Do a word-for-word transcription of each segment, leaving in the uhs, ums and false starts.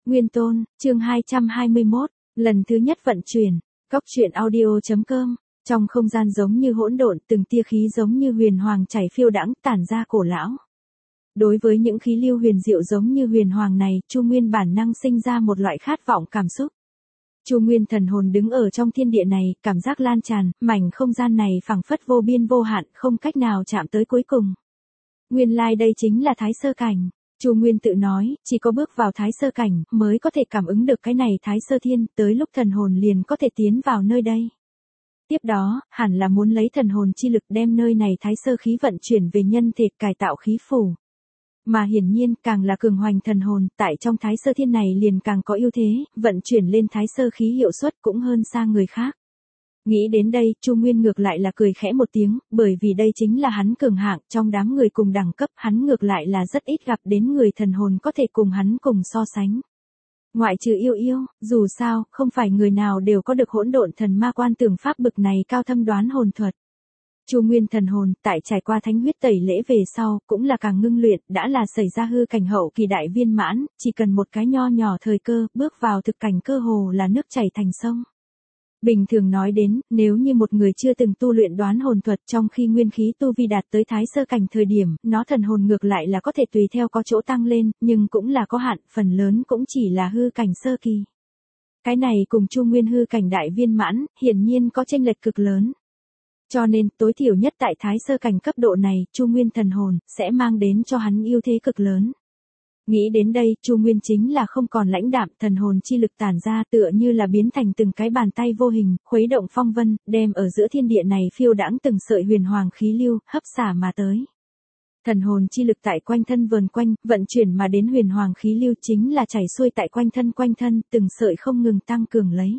Nguyên Tôn, chương hai trăm hai mươi mốt, lần thứ nhất vận chuyển, Cốc truyện audio.com, trong không gian giống như hỗn độn, từng tia khí giống như huyền hoàng chảy phiêu đãng tản ra cổ lão. Đối với những khí lưu huyền diệu giống như huyền hoàng này, Chu Nguyên bản năng sinh ra một loại khát vọng cảm xúc. Chu Nguyên thần hồn đứng ở trong thiên địa này, cảm giác lan tràn, mảnh không gian này phảng phất vô biên vô hạn, không cách nào chạm tới cuối cùng. Nguyên lai đây chính là Thái Sơ Cảnh. Chu Nguyên tự nói, chỉ có bước vào Thái Sơ Cảnh mới có thể cảm ứng được cái này Thái Sơ Thiên, tới lúc thần hồn liền có thể tiến vào nơi đây. Tiếp đó, hẳn là muốn lấy thần hồn chi lực đem nơi này Thái Sơ khí vận chuyển về nhân thể, cải tạo khí phủ. Mà hiển nhiên, càng là cường hoành thần hồn, tại trong Thái Sơ Thiên này liền càng có ưu thế, vận chuyển lên Thái Sơ khí hiệu suất cũng hơn xa người khác. Nghĩ đến đây, Chu Nguyên ngược lại là cười khẽ một tiếng, bởi vì đây chính là hắn cường hạng, trong đám người cùng đẳng cấp, hắn ngược lại là rất ít gặp đến người thần hồn có thể cùng hắn cùng so sánh. Ngoại trừ yêu yêu, dù sao, không phải người nào đều có được hỗn độn thần ma quan tưởng pháp bực này cao thâm đoán hồn thuật. Chu Nguyên thần hồn, tại trải qua thánh huyết tẩy lễ về sau, cũng là càng ngưng luyện, đã là xảy ra hư cảnh hậu kỳ đại viên mãn, chỉ cần một cái nho nhỏ thời cơ, bước vào thực cảnh cơ hồ là nước chảy thành sông. Bình thường nói đến, nếu như một người chưa từng tu luyện đoán hồn thuật trong khi nguyên khí tu vi đạt tới Thái Sơ Cảnh thời điểm, nó thần hồn ngược lại là có thể tùy theo có chỗ tăng lên, nhưng cũng là có hạn, phần lớn cũng chỉ là hư cảnh sơ kỳ. Cái này cùng Chu Nguyên hư cảnh đại viên mãn, hiển nhiên có chênh lệch cực lớn. Cho nên, tối thiểu nhất tại Thái Sơ Cảnh cấp độ này, Chu Nguyên thần hồn, sẽ mang đến cho hắn ưu thế cực lớn. Nghĩ đến đây, Chu Nguyên chính là không còn lãnh đạm, thần hồn chi lực tản ra tựa như là biến thành từng cái bàn tay vô hình, khuấy động phong vân, đem ở giữa thiên địa này phiêu đãng từng sợi huyền hoàng khí lưu, hấp xả mà tới. Thần hồn chi lực tại quanh thân vờn quanh, vận chuyển mà đến huyền hoàng khí lưu chính là chảy xuôi tại quanh thân quanh thân, từng sợi không ngừng tăng cường lấy.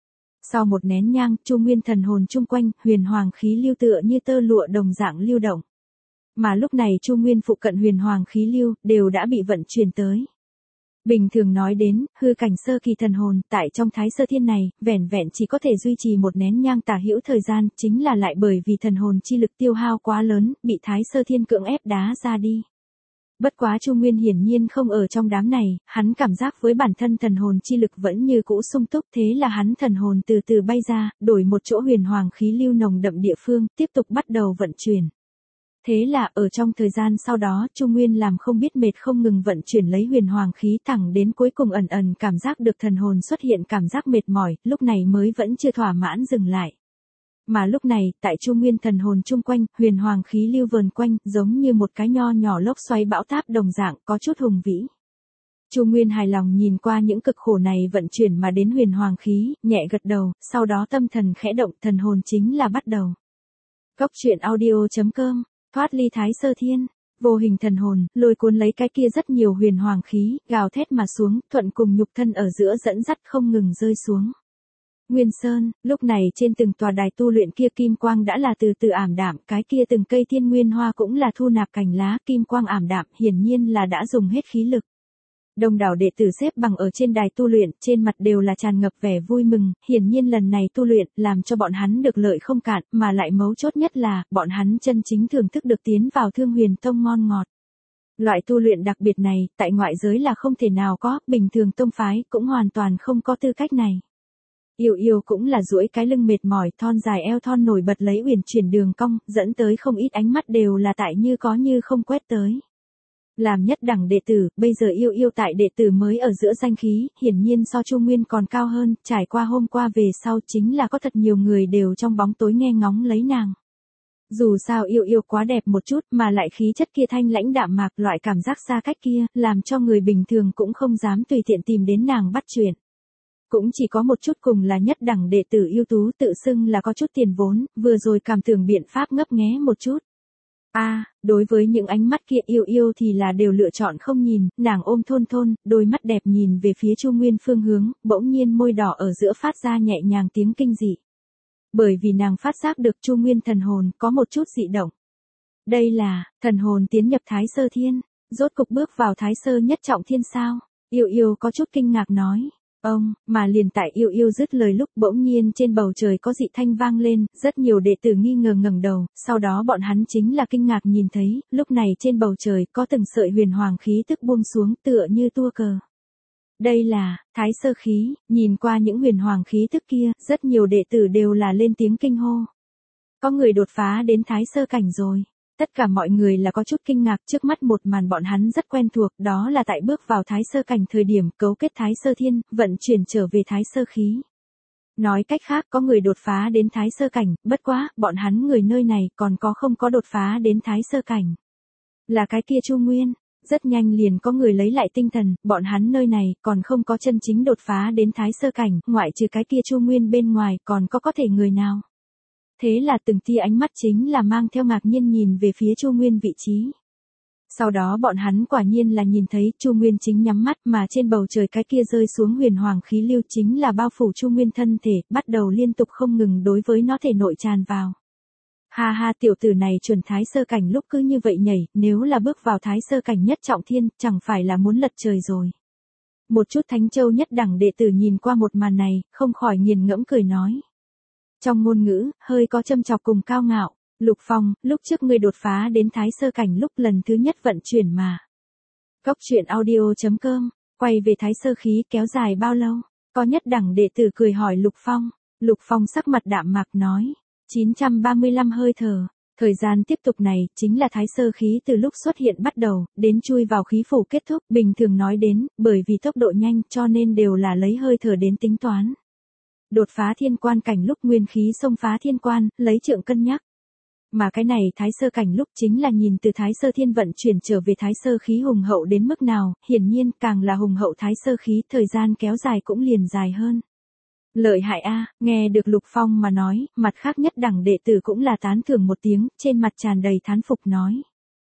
Sau một nén nhang, Chu Nguyên thần hồn chung quanh, huyền hoàng khí lưu tựa như tơ lụa đồng dạng lưu động. Mà lúc này Chu Nguyên phụ cận huyền hoàng khí lưu, đều đã bị vận chuyển tới. Bình thường nói đến, hư cảnh sơ kỳ thần hồn, tại trong Thái Sơ Thiên này, vẻn vẹn chỉ có thể duy trì một nén nhang tả hữu thời gian, chính là lại bởi vì thần hồn chi lực tiêu hao quá lớn, bị Thái Sơ Thiên cưỡng ép đá ra đi. Bất quá Chu Nguyên hiển nhiên không ở trong đám này, hắn cảm giác với bản thân thần hồn chi lực vẫn như cũ sung túc, thế là hắn thần hồn từ từ bay ra, đổi một chỗ huyền hoàng khí lưu nồng đậm địa phương, tiếp tục bắt đầu vận chuyển. Thế là, ở trong thời gian sau đó, Chu Nguyên làm không biết mệt không ngừng vận chuyển lấy huyền hoàng khí thẳng đến cuối cùng ẩn ẩn cảm giác được thần hồn xuất hiện cảm giác mệt mỏi, lúc này mới vẫn chưa thỏa mãn dừng lại. Mà lúc này, tại Chu Nguyên thần hồn chung quanh, huyền hoàng khí lưu vờn quanh, giống như một cái nho nhỏ lốc xoáy bão táp đồng dạng, có chút hùng vĩ. Chu Nguyên hài lòng nhìn qua những cực khổ này vận chuyển mà đến huyền hoàng khí, nhẹ gật đầu, sau đó tâm thần khẽ động, thần hồn chính là bắt đầu. Cốc truyện audio.com, thoát ly Thái Sơ Thiên, vô hình thần hồn, lôi cuốn lấy cái kia rất nhiều huyền hoàng khí, gào thét mà xuống, thuận cùng nhục thân ở giữa dẫn dắt không ngừng rơi xuống. Nguyên Sơn, lúc này trên từng tòa đài tu luyện kia kim quang đã là từ từ ảm đạm, cái kia từng cây thiên nguyên hoa cũng là thu nạp cành lá, kim quang ảm đạm, hiển nhiên là đã dùng hết khí lực. Đông đảo đệ tử xếp bằng ở trên đài tu luyện, trên mặt đều là tràn ngập vẻ vui mừng, hiển nhiên lần này tu luyện, làm cho bọn hắn được lợi không cạn, mà lại mấu chốt nhất là, bọn hắn chân chính thưởng thức được tiến vào Thương Huyền Tông ngon ngọt. Loại tu luyện đặc biệt này, tại ngoại giới là không thể nào có, bình thường tông phái cũng hoàn toàn không có tư cách này. Yêu yêu cũng là duỗi cái lưng mệt mỏi, thon dài eo thon nổi bật lấy uyển chuyển đường cong, dẫn tới không ít ánh mắt đều là tại như có như không quét tới. Làm nhất đẳng đệ tử, bây giờ yêu yêu tại đệ tử mới ở giữa danh khí, hiển nhiên so Chu Nguyên còn cao hơn, trải qua hôm qua về sau chính là có thật nhiều người đều trong bóng tối nghe ngóng lấy nàng. Dù sao yêu yêu quá đẹp một chút, mà lại khí chất kia thanh lãnh đạm mạc, loại cảm giác xa cách kia, làm cho người bình thường cũng không dám tùy tiện tìm đến nàng bắt chuyện. Cũng chỉ có một chút cùng là nhất đẳng đệ tử ưu tú tự xưng là có chút tiền vốn, vừa rồi cảm tưởng biện pháp ngấp nghé một chút. A, à, đối với những ánh mắt kia yêu yêu thì là đều lựa chọn không nhìn, nàng ôm thôn thôn, đôi mắt đẹp nhìn về phía Chu Nguyên phương hướng, bỗng nhiên môi đỏ ở giữa phát ra nhẹ nhàng tiếng kinh dị. Bởi vì nàng phát giác được Chu Nguyên thần hồn có một chút dị động. Đây là, thần hồn tiến nhập Thái Sơ Thiên, rốt cục bước vào Thái Sơ nhất trọng thiên sao? Yêu yêu có chút kinh ngạc nói. Ông, mà liền tại yêu yêu dứt lời lúc bỗng nhiên trên bầu trời có dị thanh vang lên, rất nhiều đệ tử nghi ngờ ngẩng đầu, sau đó bọn hắn chính là kinh ngạc nhìn thấy, lúc này trên bầu trời có từng sợi huyền hoàng khí tức buông xuống tựa như tua cờ. Đây là Thái Sơ khí, nhìn qua những huyền hoàng khí tức kia, rất nhiều đệ tử đều là lên tiếng kinh hô. Có người đột phá đến Thái Sơ cảnh rồi. Tất cả mọi người là có chút kinh ngạc, trước mắt một màn bọn hắn rất quen thuộc, đó là tại bước vào Thái Sơ cảnh thời điểm cấu kết Thái Sơ thiên, vận chuyển trở về Thái Sơ khí. Nói cách khác có người đột phá đến Thái Sơ cảnh, bất quá, bọn hắn người nơi này còn có không có đột phá đến Thái Sơ cảnh. Là cái kia Chu Nguyên, rất nhanh liền có người lấy lại tinh thần, bọn hắn nơi này còn không có chân chính đột phá đến Thái Sơ cảnh, ngoại trừ cái kia Chu Nguyên bên ngoài còn có có thể người nào. Thế là từng tia ánh mắt chính là mang theo ngạc nhiên nhìn về phía Chu Nguyên vị trí. Sau đó bọn hắn quả nhiên là nhìn thấy Chu Nguyên chính nhắm mắt mà trên bầu trời cái kia rơi xuống huyền hoàng khí lưu chính là bao phủ Chu Nguyên thân thể, bắt đầu liên tục không ngừng đối với nó thể nội tràn vào. Ha ha, tiểu tử này chuẩn Thái Sơ cảnh lúc cứ như vậy nhảy, nếu là bước vào Thái Sơ cảnh nhất trọng thiên, chẳng phải là muốn lật trời rồi. Một chút Thánh Châu nhất đẳng đệ tử nhìn qua một màn này, không khỏi nghiền ngẫm cười nói. Trong ngôn ngữ, hơi có châm chọc cùng cao ngạo, Lục Phong, lúc trước ngươi đột phá đến Thái Sơ cảnh lúc lần thứ nhất vận chuyển mà. Cốc truyện audio chấm com, quay về Thái Sơ khí kéo dài bao lâu? Có nhất đẳng đệ tử cười hỏi Lục Phong, Lục Phong sắc mặt đạm mạc nói, chín trăm ba mươi lăm hơi thở. Thời gian tiếp tục này, chính là Thái Sơ khí từ lúc xuất hiện bắt đầu, đến chui vào khí phủ kết thúc, bình thường nói đến, bởi vì tốc độ nhanh cho nên đều là lấy hơi thở đến tính toán. Đột phá thiên quan cảnh lúc nguyên khí xông phá thiên quan, lấy trượng cân nhắc. Mà cái này Thái Sơ cảnh lúc chính là nhìn từ Thái Sơ thiên vận chuyển trở về Thái Sơ khí hùng hậu đến mức nào, hiển nhiên càng là hùng hậu Thái Sơ khí, thời gian kéo dài cũng liền dài hơn. Lợi hại a, nghe được Lục Phong mà nói, mặt khác nhất đẳng đệ tử cũng là tán thưởng một tiếng, trên mặt tràn đầy thán phục nói.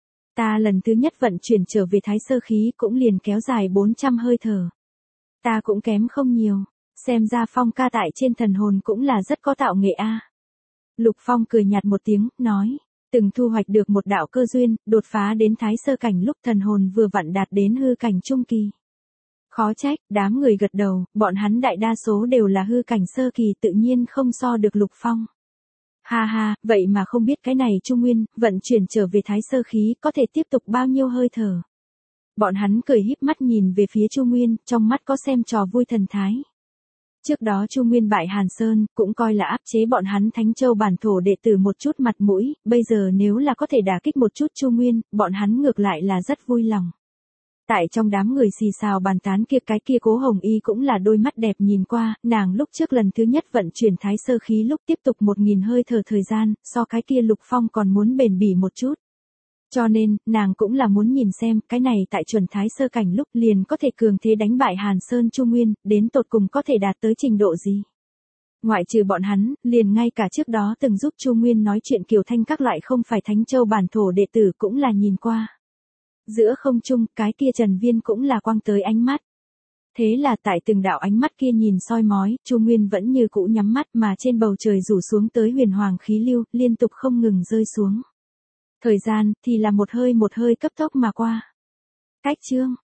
Ta lần thứ nhất vận chuyển trở về Thái Sơ khí cũng liền kéo dài bốn trăm hơi thở. Ta cũng kém không nhiều, xem ra Phong ca tại trên thần hồn cũng là rất có tạo nghệ a. Lục Phong cười nhạt một tiếng, nói, từng thu hoạch được một đạo cơ duyên, đột phá đến Thái Sơ cảnh lúc thần hồn vừa vặn đạt đến hư cảnh trung kỳ. Khó trách, đám người gật đầu, bọn hắn đại đa số đều là hư cảnh sơ kỳ tự nhiên không so được Lục Phong. Ha ha, vậy mà không biết cái này Trung Nguyên, vận chuyển trở về Thái Sơ khí có thể tiếp tục bao nhiêu hơi thở. Bọn hắn cười híp mắt nhìn về phía Chu Nguyên, trong mắt có xem trò vui thần thái. Trước đó Chu Nguyên bại Hàn Sơn, cũng coi là áp chế bọn hắn Thánh Châu bản thổ đệ tử một chút mặt mũi, bây giờ nếu là có thể đả kích một chút Chu Nguyên, bọn hắn ngược lại là rất vui lòng. Tại trong đám người xì xào bàn tán kia cái kia Cố Hồng Y cũng là đôi mắt đẹp nhìn qua, nàng lúc trước lần thứ nhất vận chuyển Thái Sơ khí lúc tiếp tục một nghìn hơi thở thời gian, so cái kia Lục Phong còn muốn bền bỉ một chút. Cho nên, nàng cũng là muốn nhìn xem, cái này tại chuẩn Thái Sơ cảnh lúc liền có thể cường thế đánh bại Hàn Sơn Chu Nguyên, đến tột cùng có thể đạt tới trình độ gì. Ngoại trừ bọn hắn, liền ngay cả trước đó từng giúp Chu Nguyên nói chuyện Kiều Thanh các loại không phải Thánh Châu bản thổ đệ tử cũng là nhìn qua. Giữa không trung, cái kia Trần Viên cũng là quăng tới ánh mắt. Thế là tại từng đạo ánh mắt kia nhìn soi mói, Chu Nguyên vẫn như cũ nhắm mắt mà trên bầu trời rủ xuống tới huyền hoàng khí lưu, liên tục không ngừng rơi xuống. Thời gian, thì là một hơi một hơi cấp tốc mà qua. Cách chương.